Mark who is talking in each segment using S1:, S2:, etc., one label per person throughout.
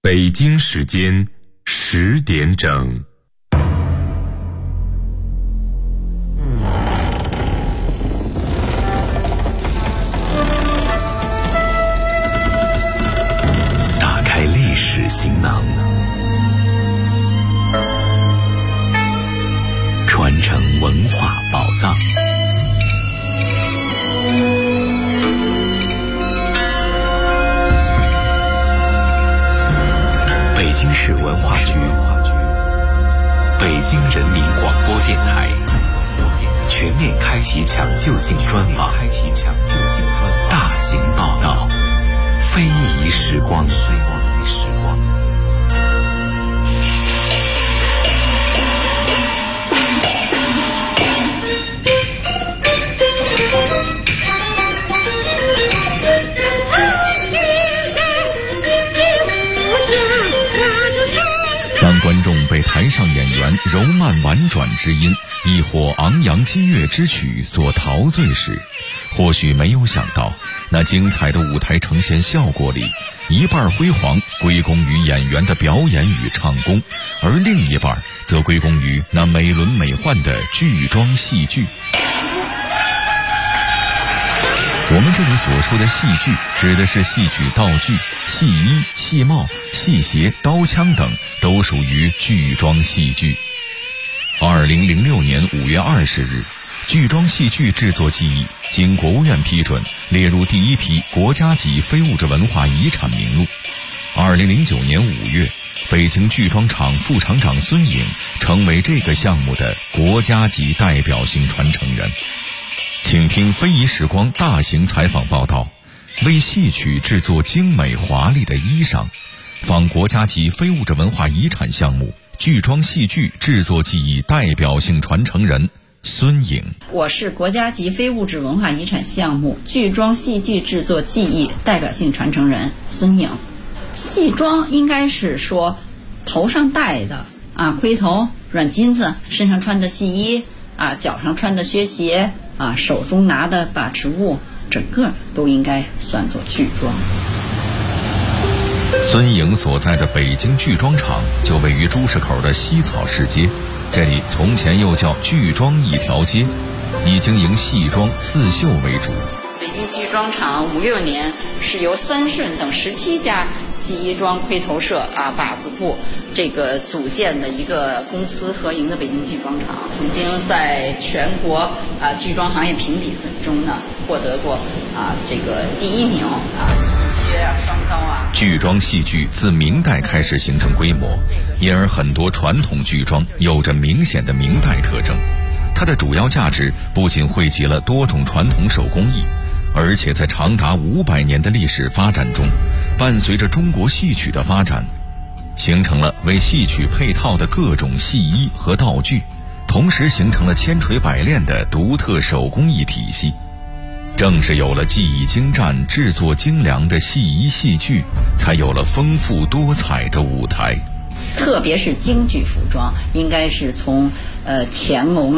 S1: 北京时间10点整。
S2: 打开历史行囊，传承文化宝藏。北京市文化局、北京人民广播电台全面开启抢救性专访，大型报道，非遗时光。
S3: 让观众被台上演员柔慢婉转之音亦或昂扬激越之曲所陶醉时，或许没有想到，那精彩的舞台呈现效果里，一半辉煌归功于演员的表演与唱功，而另一半则归功于那美轮美奂的剧装戏剧。我们这里所说的戏剧，指的是戏曲道具、戏衣、戏帽、戏鞋、刀枪等都属于剧装戏剧。2006年5月20日，剧装戏剧制作技艺经国务院批准，列入第一批国家级非物质文化遗产名录。2009年5月，北京剧装厂副厂长孙颖成为这个项目的国家级代表性传承人。请听非遗时光大型采访报道，为戏曲制作精美华丽的衣裳，访国家级非物质文化遗产项目剧装戏剧制作技艺代表性传承人孙颖。
S4: 我是国家级非物质文化遗产项目剧装戏剧制作技艺代表性传承人孙颖。戏装应该是说头上戴的盔头、软金子，身上穿的戏衣脚上穿的靴鞋手中拿的把持物，整个都应该算作剧装。
S3: 孙颖所在的北京剧装厂就位于朱市口的西草市街，这里从前又叫剧装一条街，以经营戏装、刺绣为主。
S4: 北京剧装厂56年是由三顺等17家戏衣装盔头社靶子部这个组建的一个公司合营的北京剧装厂，曾经在全国剧装行业评比分中呢获得过这个第1名戏靴双刀
S3: 剧装戏剧自明代开始形成规模，因而很多传统剧装有着明显的明代特征。它的主要价值不仅汇集了多种传统手工艺，而且在长达500年的历史发展中，伴随着中国戏曲的发展，形成了为戏曲配套的各种戏衣和道具，同时形成了千锤百炼的独特手工艺体系。正是有了技艺精湛、制作精良的戏衣戏剧，才有了丰富多彩的舞台。
S4: 特别是京剧服装，应该是从乾隆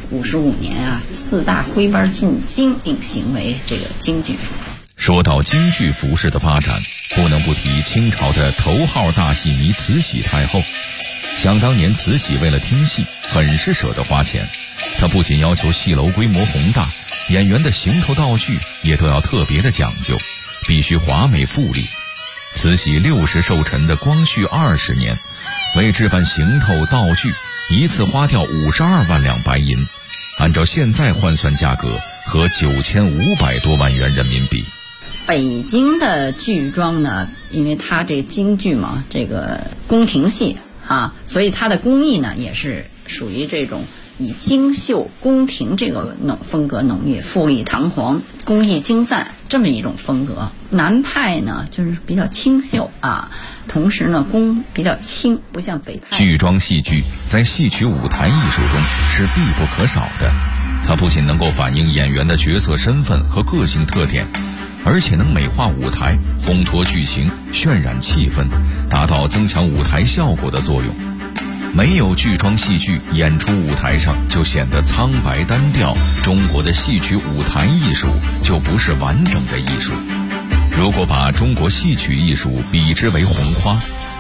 S4: 55年4大徽班进京定型为这个京剧服装。
S3: 说到京剧服饰的发展，不能不提清朝的头号大戏迷慈禧太后。想当年慈禧为了听戏，很是舍得花钱。她不仅要求戏楼规模宏大，演员的行头道具也都要特别的讲究，必须华美富丽。慈禧60寿辰的光绪20年，为置办行头道具，一次花掉52万两白银，按照现在换算价格，合9500多万元人民币。
S4: 北京的剧装呢，因为它这京剧嘛，这个宫廷戏所以它的工艺呢也是属于这种以精绣宫廷这个风格浓郁、富丽堂皇、工艺精湛这么一种风格。南派呢就是比较清秀同时呢工比较轻，不像北派。
S3: 剧装戏剧在戏曲舞台艺术中是必不可少的，它不仅能够反映演员的角色身份和个性特点，而且能美化舞台、烘托剧情、渲染气氛，达到增强舞台效果的作用。没有剧装戏剧演出舞台上就显得苍白单调，中国的戏曲舞台艺术就不是完整的艺术。如果把中国戏曲艺术比之为红花，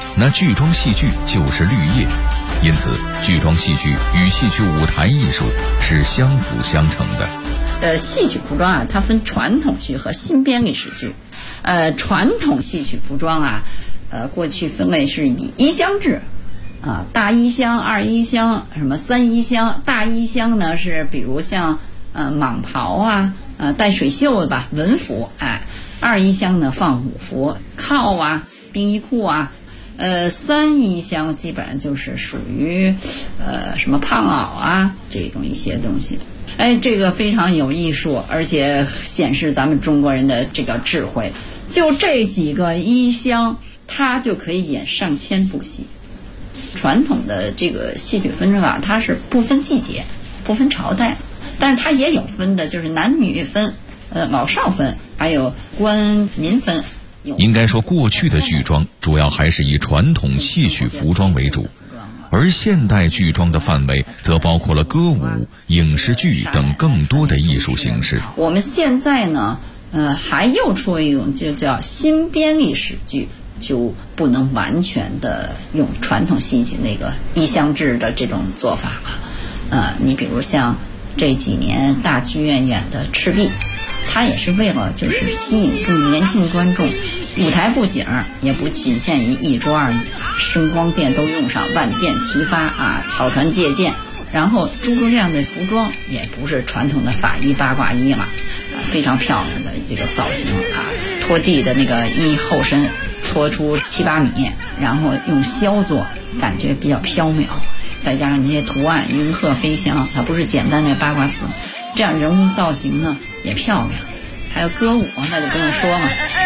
S3: 那剧装戏剧就是绿叶。因此，剧装戏剧与戏曲舞台艺术是相辅相成的。
S4: 戏曲服装啊，它分传统剧和新编历史剧。传统戏曲服装啊，过去分类是以衣箱制，啊，大衣箱、二衣箱、什么三衣箱。大衣箱呢是比如像蟒袍啊，带水袖的吧，文服，哎。二衣箱呢放武服、靠啊、兵衣裤啊。三衣箱基本上就是属于什么胖袄啊这种一些东西。哎，这个非常有艺术，而且显示咱们中国人的这个智慧。就这几个衣箱，它就可以演上千部戏。传统的这个戏曲分法，它是不分季节、不分朝代，但是它也有分的，就是男女分，老少分，还有官民分。
S3: 应该说，过去的剧装主要还是以传统戏曲服装为主，而现代剧装的范围则包括了歌舞、影视剧等更多的艺术形式。
S4: 我们现在呢，还又出了一种就叫新编历史剧，就不能完全的用传统戏曲那个衣箱制的这种做法了。你比如像这几年大剧院演的《赤壁》，它也是为了就是吸引更年轻观众，舞台布景也不仅限于一桌而已，声光电都用上，万箭齐发啊，草船借箭。然后诸葛亮的服装也不是传统的法衣八卦衣了，非常漂亮的这个造型啊，拖地的那个衣后身拖出7、8米，然后用绡做，感觉比较飘渺，再加上那些图案云鹤飞翔，它不是简单的八卦字，这样人物造型呢也漂亮。还有歌舞那就不用说了。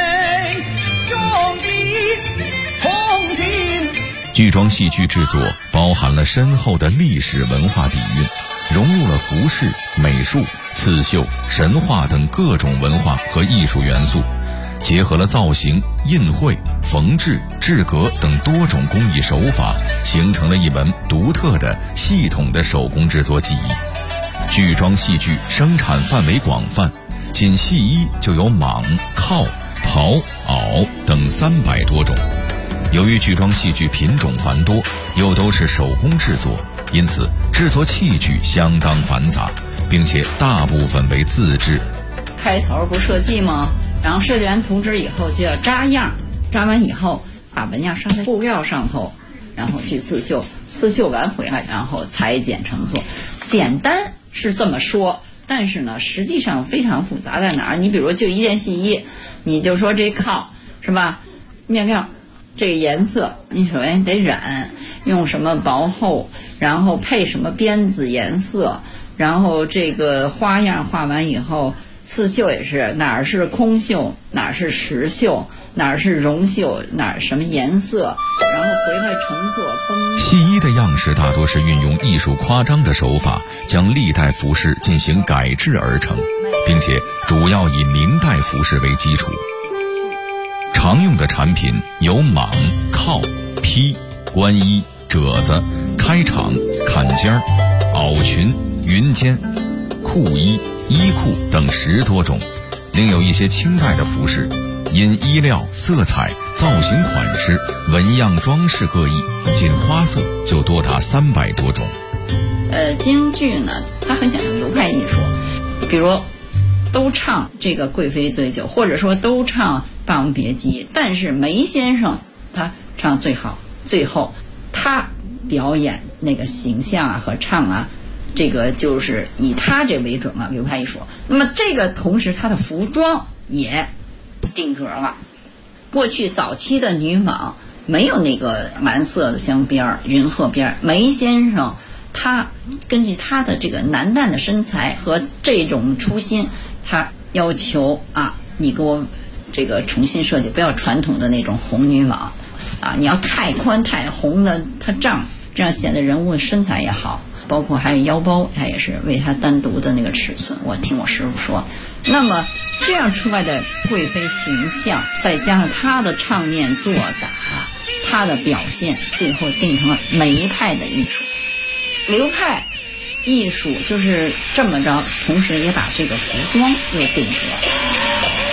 S3: 剧装戏剧制作包含了深厚的历史文化底蕴，融入了服饰、美术、刺绣、神话等各种文化和艺术元素，结合了造型、印绘、缝制、制革等多种工艺手法，形成了一门独特的系统的手工制作技艺。剧装戏剧生产范围广泛，仅戏衣就有蟒、靠、袍、袄等300多种。由于剧装戏剧品种繁多，又都是手工制作，因此制作器具相当繁杂，并且大部分为自制。
S4: 开头不设计吗？然后设计完图纸以后就要扎样，扎完以后把纹样上在布料上头，然后去刺绣，刺绣完回来，然后裁剪成做。简单是这么说，但是呢，实际上非常复杂在哪儿？你比如就一件戏衣，你就说这靠是吧？面料。这个颜色你首先得染，用什么薄厚，然后配什么边子颜色，然后这个花样画完以后，刺绣也是哪儿是空绣，哪儿是实绣，哪儿是绒绣，哪儿什么颜色，然后回来重做绷。
S3: 戏衣的样式大多是运用艺术夸张的手法，将历代服饰进行改制而成，并且主要以明代服饰为基础。常用的产品有蟒、靠、披、官衣、褶子、开场、坎肩、袄裙、云肩、裤衣、衣裤等10多种，另有一些清代的服饰，因衣料、色彩、造型款式、纹样装饰各异，仅花色就多达300多种。
S4: 京剧呢，它很讲究流派艺术，比如都唱这个贵妃醉酒，或者说都唱霸王别姬，但是梅先生他唱最好，最后他表演那个形象啊和唱啊，这个就是以他这为准了，流派艺术。那么这个同时他的服装也定格了。过去早期的女蟒没有那个蓝色的镶边云鹤边，梅先生他根据他的这个男旦的身材和这种初心，他要求啊，你给我这个重新设计，不要传统的那种红女蟒啊，你要太宽太红的它胀，这样显得人物身材也好。包括还有腰包，它也是为它单独的那个尺寸，我听我师傅说。那么这样出来的贵妃形象，再加上她的唱念做打，她的表现，最后定成了梅派的艺术。流派艺术就是这么着，同时也把这个服装又定格了。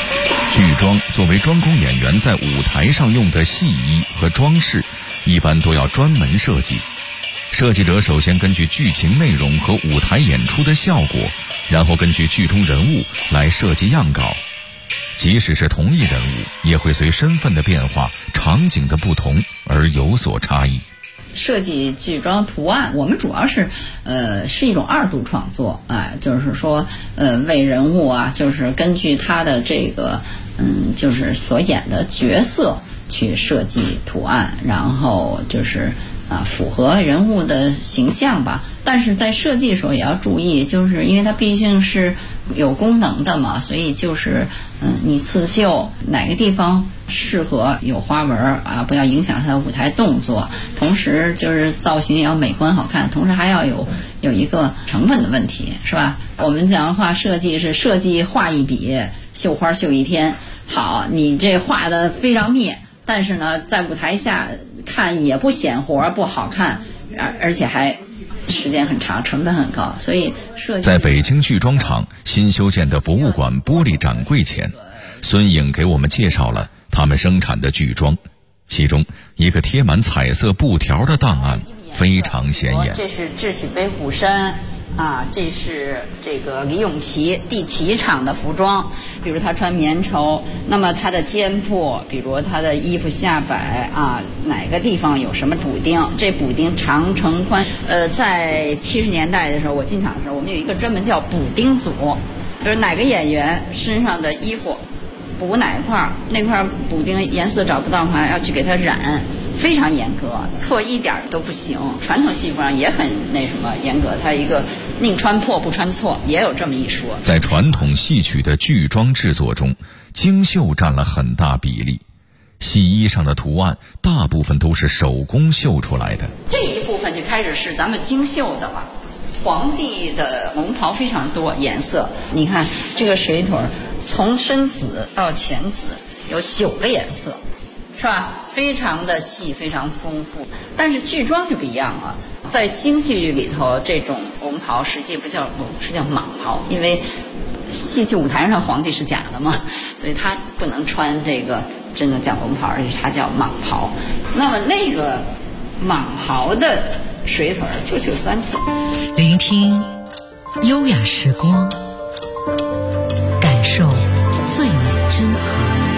S3: 剧装作为专攻演员在舞台上用的戏衣和装饰，一般都要专门设计。设计者首先根据剧情内容和舞台演出的效果，然后根据剧中人物来设计样稿。即使是同一人物，也会随身份的变化、场景的不同而有所差异。
S4: 设计剧装图案，我们主要是一种2度创作，就是说为人物啊，就是根据他的这个就是所演的角色去设计图案，然后就是符合人物的形象吧。但是在设计的时候也要注意，就是因为它毕竟是有功能的嘛，所以就是你刺绣哪个地方适合有花纹啊，不要影响它的舞台动作，同时就是造型也要美观好看，同时还要有一个成本的问题，是吧？我们讲话设计是设计画一笔，绣花绣一天。好，你这画的非常密，但是呢，在舞台下看也不显活不好看，而且还时间很长，成本很高，所以设计。
S3: 在北京剧装厂新修建的博物馆玻璃展柜前，孙颖给我们介绍了他们生产的剧装，其中一个贴满彩色布条的档案非常显眼。
S4: 这是智取威虎山这是这个李永琪地旗厂的服装，比如他穿棉绸，那么他的肩部，比如他的衣服下摆哪个地方有什么补丁，这补丁长乘宽。在70年代的时候，我进厂的时候，我们有一个专门叫补丁组，比如哪个演员身上的衣服补哪一块，那块补丁颜色找不到的话，要去给它染。非常严格，错一点都不行。传统戏服上也很严格，它一个宁穿破不穿错，也有这么一说。
S3: 在传统戏曲的剧装制作中，精绣占了很大比例，戏衣上的图案大部分都是手工绣出来的。
S4: 这一部分就开始是咱们精绣的了。皇帝的龙袍非常多颜色，你看这个水腿从深紫到浅紫有9个颜色，是吧？非常的细，非常丰富。但是剧装就不一样了，在京剧里头，这种龙袍实际不叫龙，是叫蟒袍，因为戏剧舞台上皇帝是假的嘛，所以他不能穿这个真的叫龙袍，而且它叫蟒袍。那么那个蟒袍的水腿就3次。
S5: 聆听优雅时光，感受最美珍藏。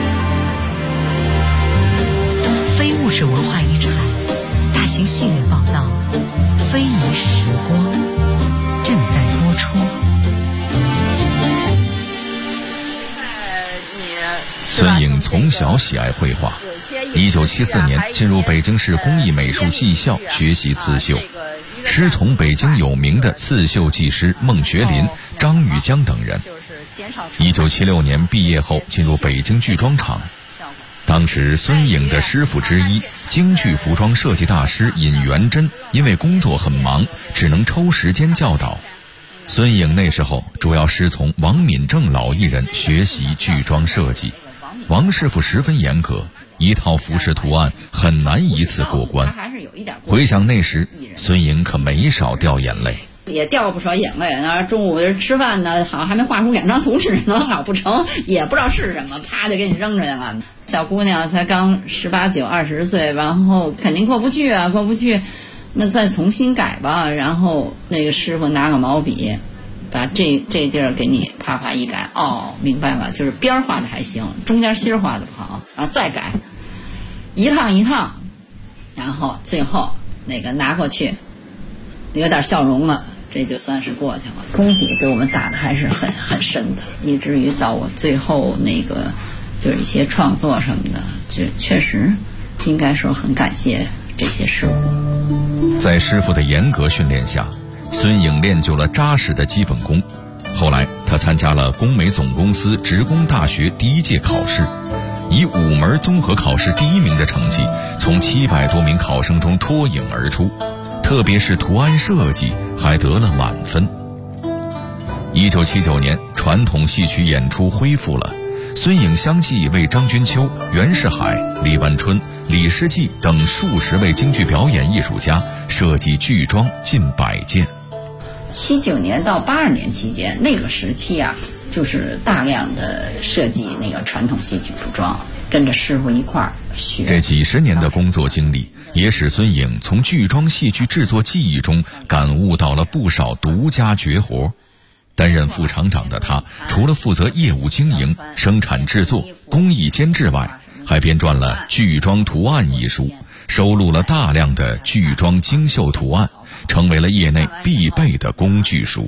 S5: 非物质文化遗产大型系列报道《非遗时光》正在播出。
S3: 孙颖从小喜爱绘画，1974年进入北京市工艺美术技校学习刺绣，师从北京有名的刺绣技师孟学林、张玉江等人。1976年毕业后进入北京剧装厂。当时孙颖的师傅之一京剧服装设计大师尹元珍因为工作很忙，只能抽时间教导。孙颖那时候主要师从王敏正老艺人学习剧装设计，王师傅十分严格，一套服饰图案很难一次过关。回想那时，孙颖可没少掉眼泪，
S4: 也掉了不少眼泪。那中午吃饭呢，好还没画出2张图纸呢，搞不成，也不知道是什么，啪就给你扔出来了。小姑娘才刚18、19、20岁，然后肯定过不去，那再重新改吧。然后那个师傅拿个毛笔，把这地儿给你啪啪一改，明白了，就是边画的还行，中间心画的不好，然后再改，一趟一趟，然后最后那个拿过去，有点笑容了，这就算是过去了。功底给我们打的还是很深的，以至于到我最后那个就是一些创作什么的，就确实应该说很感谢这些师傅。
S3: 在师傅的严格训练下，孙颖练就了扎实的基本功。后来他参加了工美总公司职工大学第1届考试，以5门综合考试第1名的成绩，从700多名考生中脱颖而出，特别是图案设计还得了满分。1979年，传统戏曲演出恢复了，孙颖相继为张君秋、袁世海、李万春、李世济等数十位京剧表演艺术家设计剧装近100件。
S4: 79年到82年期间，那个时期就是大量的设计那个传统戏剧服装，跟着师傅一块儿学。
S3: 这几10年的工作经历，也使孙颖从剧装戏剧制作技艺中感悟到了不少独家绝活。担任副厂长的他，除了负责业务经营、生产制作、工艺监制外，还编撰了《剧装图案》一书，收录了大量的剧装精绣图案，成为了业内必备的工具书。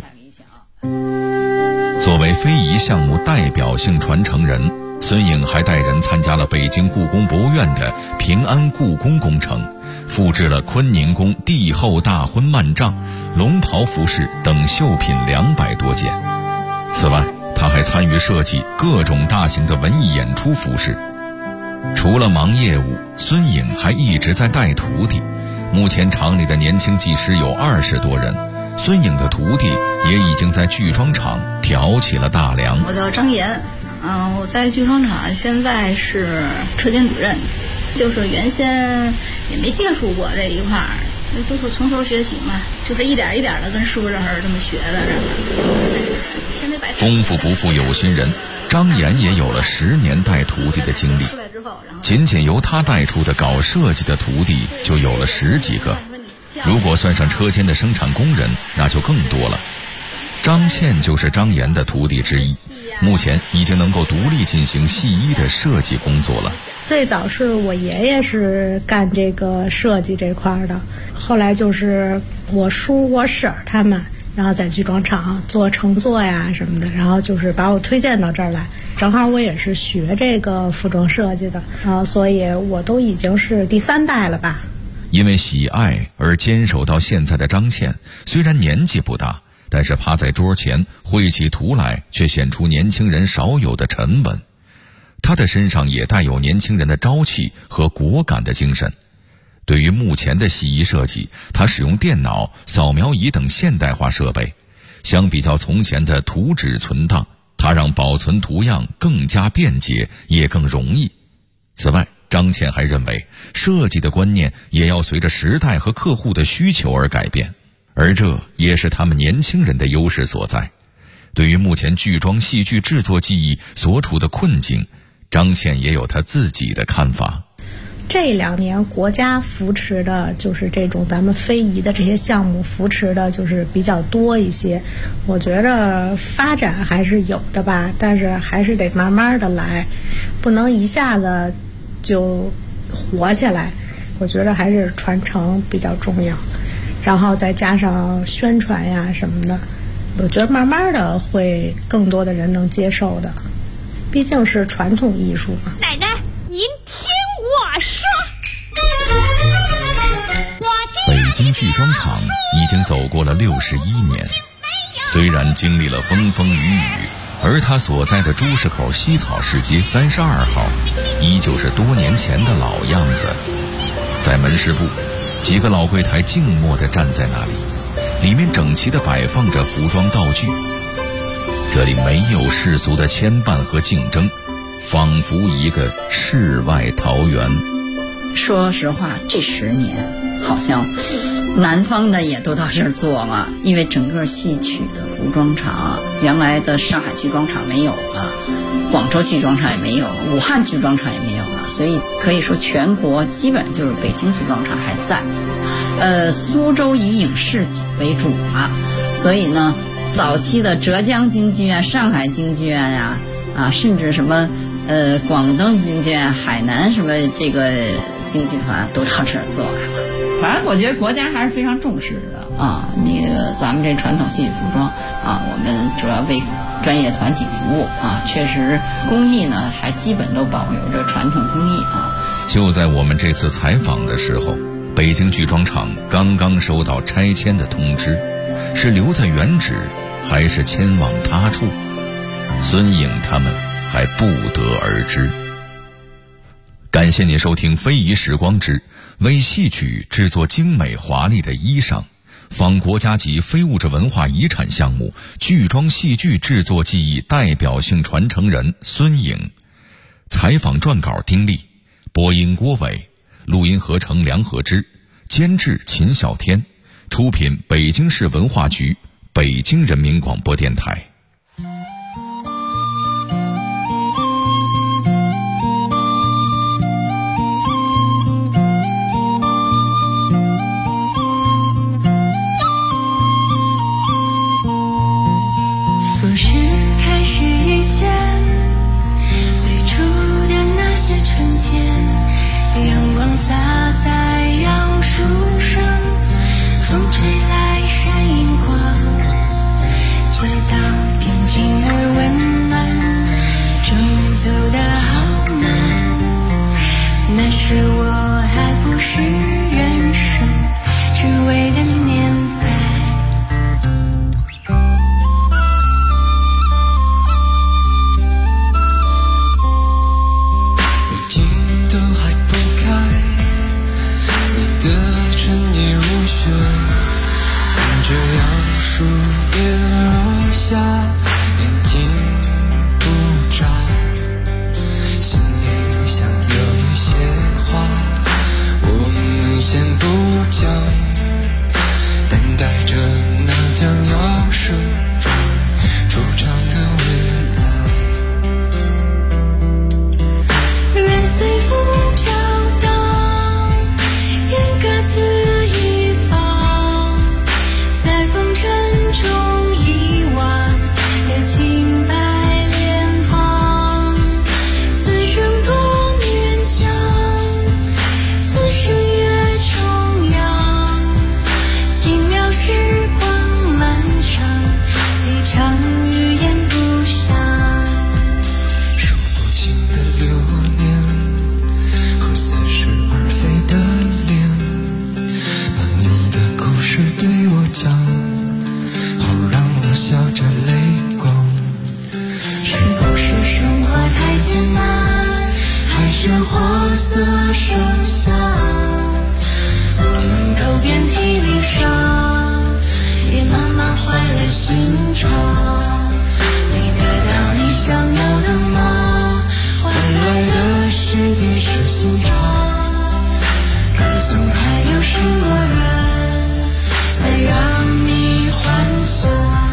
S3: 作为非遗项目代表性传承人，孙颖还带人参加了北京故宫博物院的平安故宫工程，复制了坤宁宫帝后大婚幔帐、龙袍服饰等绣品200多件。此外，他还参与设计各种大型的文艺演出服饰。除了忙业务，孙颖还一直在带徒弟。目前厂里的年轻技师有20多人，孙颖的徒弟也已经在剧装厂挑起了大梁。
S6: 我叫张岩，我在剧装厂现在是车间主任，就是原先也没接触过这一块儿，都是从头学起嘛，就是一点一点的跟师傅这儿这么学的。
S3: 功夫不负有心人，张岩也有了10年带徒弟的经历。仅仅由他带出的搞设计的徒弟就有了10几个，如果算上车间的生产工人，那就更多了。张倩就是张岩的徒弟之一，目前已经能够独立进行戏衣的设计工作了。
S7: 最早是我爷爷是干这个设计这块的，后来就是我叔我婶儿他们，然后在剧装厂做成作呀什么的，然后就是把我推荐到这儿来。正好我也是学这个服装设计的所以我都已经是第3代了吧。
S3: 因为喜爱而坚守到现在的张倩，虽然年纪不大，但是趴在桌前绘起图来却显出年轻人少有的沉稳。她的身上也带有年轻人的朝气和果敢的精神。对于目前的戏衣设计，她使用电脑、扫描仪等现代化设备，相比较从前的图纸存档，它让保存图样更加便捷，也更容易。此外，张倩还认为，设计的观念也要随着时代和客户的需求而改变，而这也是他们年轻人的优势所在。对于目前剧装戏剧制作技艺所处的困境，张倩也有她自己的看法。
S7: 这2年国家扶持的就是这种咱们非遗的这些项目，扶持的就是比较多一些。我觉得发展还是有的吧，但是还是得慢慢的来，不能一下子就火起来。我觉得还是传承比较重要，然后再加上宣传呀什么的，我觉得慢慢的会更多的人能接受的，毕竟是传统艺术嘛。
S8: 奶奶，您听我说，
S3: 北京剧装厂已经走过了61年，虽然经历了风风雨雨，而他所在的朱市口西草市街32号依旧是多年前的老样子。在门市部，几个老柜台静默地站在那里，里面整齐地摆放着服装道具。这里没有世俗的牵绊和竞争，仿佛一个世外桃源。
S4: 说实话，这10年好像南方的也都到这儿做了，因为整个戏曲的服装厂，原来的上海剧装厂没有了，广州剧装厂也没有了，武汉剧装厂也没有了，所以可以说全国基本就是北京剧装厂还在，苏州以影视为主了，所以呢，早期的浙江京剧院、上海京剧院呀，甚至什么广东京剧院、海南什么这个京剧团都到这儿做来了。反正我觉得国家还是非常重视的那个咱们这传统戏曲服装我们主要为专业团体服务确实工艺呢还基本都保留着传统工艺
S3: 就在我们这次采访的时候，北京剧装厂刚刚收到拆迁的通知，是留在原址还是迁往他处，孙颖他们还不得而知。感谢您收听非遗时光之为戏曲制作精美华丽的衣裳，访国家级非物质文化遗产项目剧装戏剧制作技艺代表性传承人孙颖。采访撰稿丁力，播音郭伟，录音合成梁和之，监制秦小天，出品北京市文化局，北京人民广播电台。
S9: 那时我还不是人生只为的年代。
S10: 如今都还不开，你的春意如雪，看着杨树叶落下，眼睛不眨，心里想有一些话我们先不讲，等待着那将要射中出场的未来。
S9: 任随风飘荡，愿各自一方，在风尘中遗忘的清白脸庞。此生多勉强，此生越重阳，轻描时光漫长，一场语言不详。
S10: 数不清的流年和似是而非的脸，把你的故事对我讲，好让我笑着泪光。
S9: 是不是生活太艰难，还是活色生香？我们都遍体鳞伤，也慢慢坏了心肠。没得到你想要的吗？换来的是一时心肠。歌颂还有什么人才让你幻想？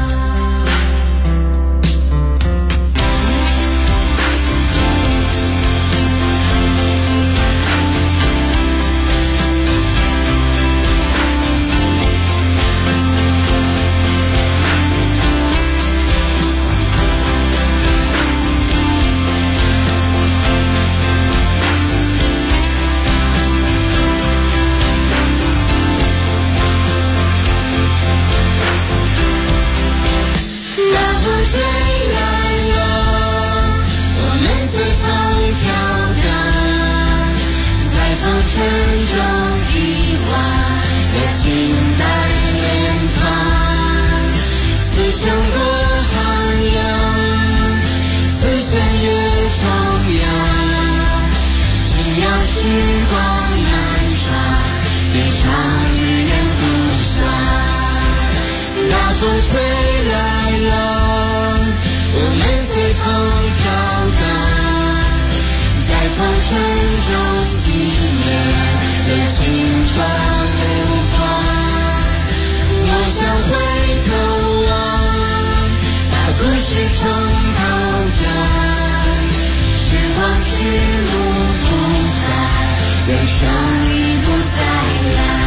S9: 沉重遗忘的清白脸庞，此生多寒阳，此生越重阳，轻描时光漫长，一场语言不详。大风吹来了，我们随风飘荡，在风尘中熄灭了青春流光。我想回头望，把故事重头讲，时光是路不在，人生已不再来。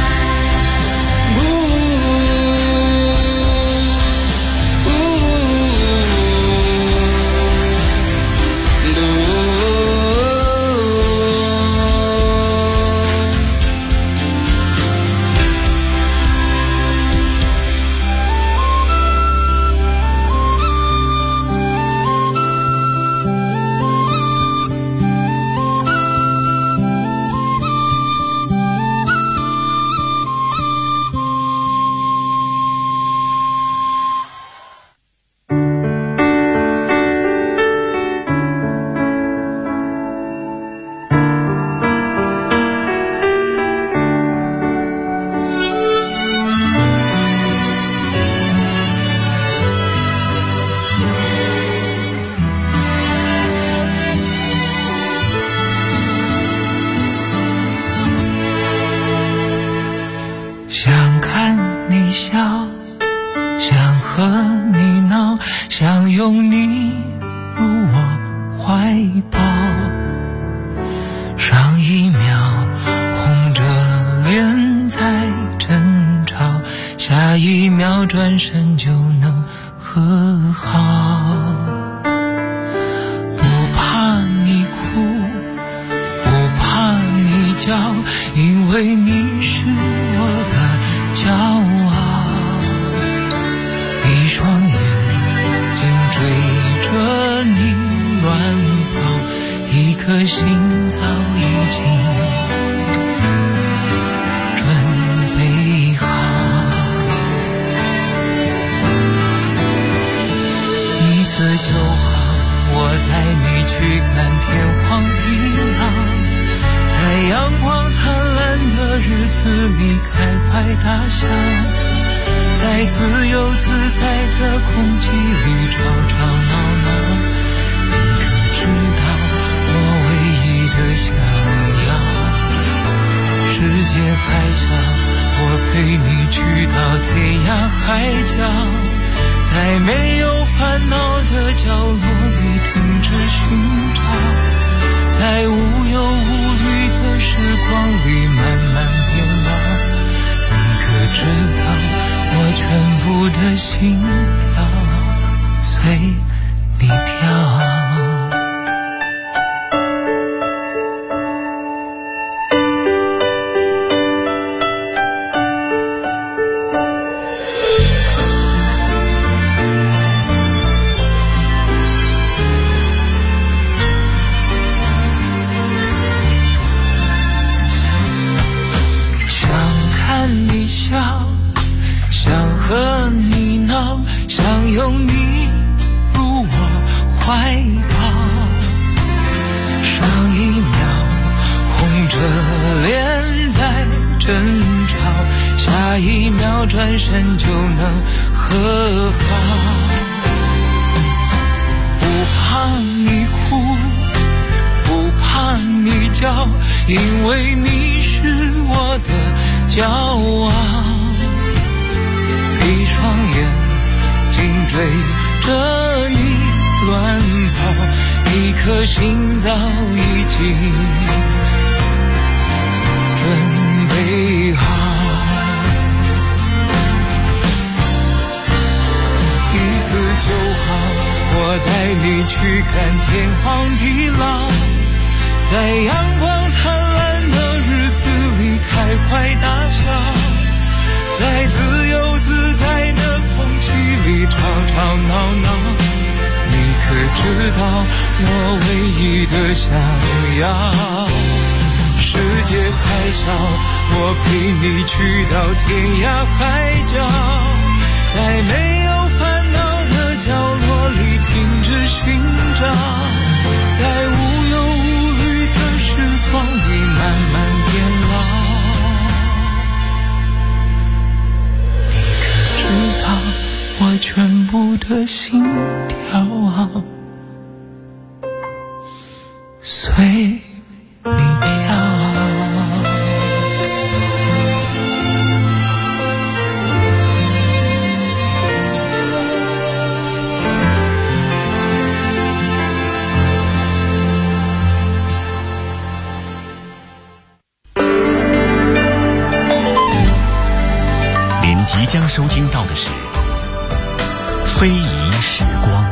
S10: 想看你笑，想和你闹，想拥你入我怀抱。上一秒红着脸在争吵，下一秒转身就能和好。不怕你哭，不怕你叫，因为你是我的骄傲。一双眼睛追着你乱跑，一颗心早已经子里开怀大笑，在自由自在的空气里吵吵闹闹。你可知道我唯一的想要？世界还小，我陪你去到天涯海角，在没有烦恼的角落里停止寻找，在无忧无虑的时光里慢慢变老。你可知道我全部的心跳随你跳？想和你闹，想拥你入我怀抱，上一秒红着脸在争吵，下一秒转身就能和好。不怕你哭，不怕你叫，因为你是我的骄傲。一双眼紧追着你乱跑，一颗心早已经准备好。一次就好，我带你去看天荒地老，在阳光灿烂的日子里开怀大笑，在自由自在的空气里吵吵闹闹。你可知道我唯一的想要？世界还小，我陪你去到天涯海角，在没有烦恼的角落里停止寻找，在无忧无虑的时光里慢慢变老。我全部的心跳随你跳。
S2: 您即将收听到的是非遗时光。